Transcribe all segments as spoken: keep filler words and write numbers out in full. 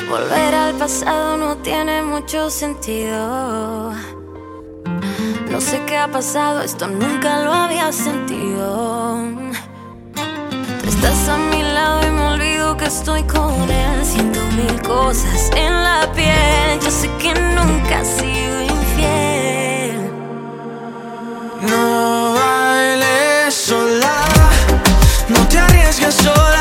Volver al pasado no tiene mucho sentido. No sé qué ha pasado, esto nunca lo había sentido. Tú estás a mi lado y me olvido que estoy con él. Siento mil cosas en la piel. Yo sé que nunca has sido infiel. No bailes sola, no te arriesgues sola.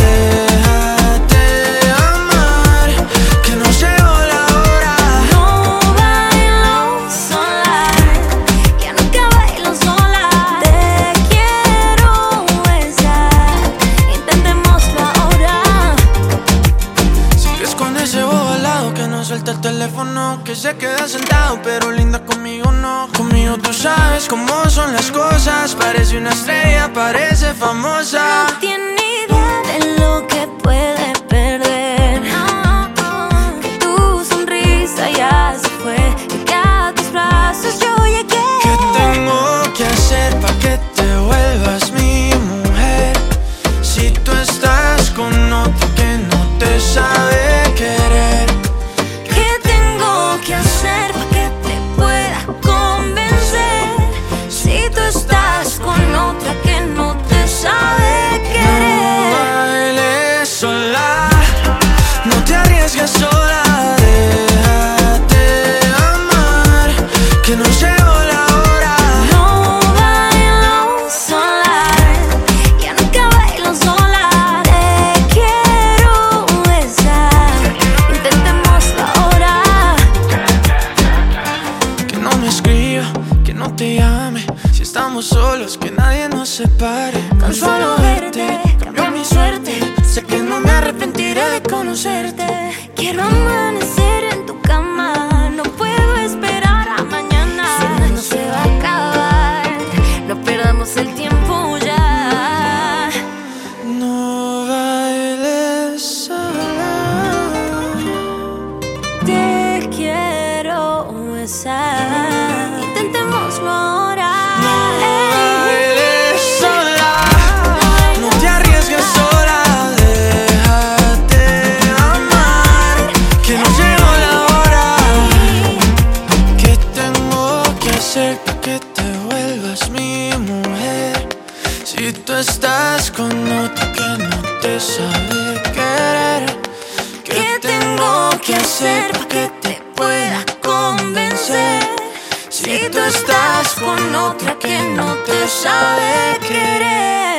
Suelta el teléfono, que se queda sentado, pero linda conmigo no. Conmigo tú sabes cómo son las cosas. Parece una estrella, parece famosa. No tiene idea de lo que puede perder. Que tu sonrisa ya se fue y que a tus brazos yo llegué. ¿Qué tengo que hacer pa' que te vuelvas mi mujer? Si tú estás con otro que no te sabe querer. ¿Qué hacer para que te pueda convencer? Si tú estás con otra que no te sabe querer. No bailes sola, no te arriesgues sola. Déjate amar, que no llegó la hora. No bailo sola, ya nunca bailo sola. Te quiero besar, intentémoslo ahora. Me escriba, que no te llame. Si estamos solos, que nadie nos separe. Con solo verte, cambió mi suerte. Sé que no me arrepentiré de conocerte. Quiero amanecer en tu cama. No puedo esperar a mañana. Si no, no se va a acabar. No perdamos el tiempo ya. No bailes sola. Te quiero besar. Intentémoslo ahora. No bailes sola, no te arriesgues sola. Déjate amar, que no llegó la hora. ¿Qué tengo que hacer para que te vuelvas mi mujer? Si tú estás con otro que no te sabe querer. ¿Qué tengo que hacer para que te pueda convencer? Si tú estás con otra que no te sabe querer.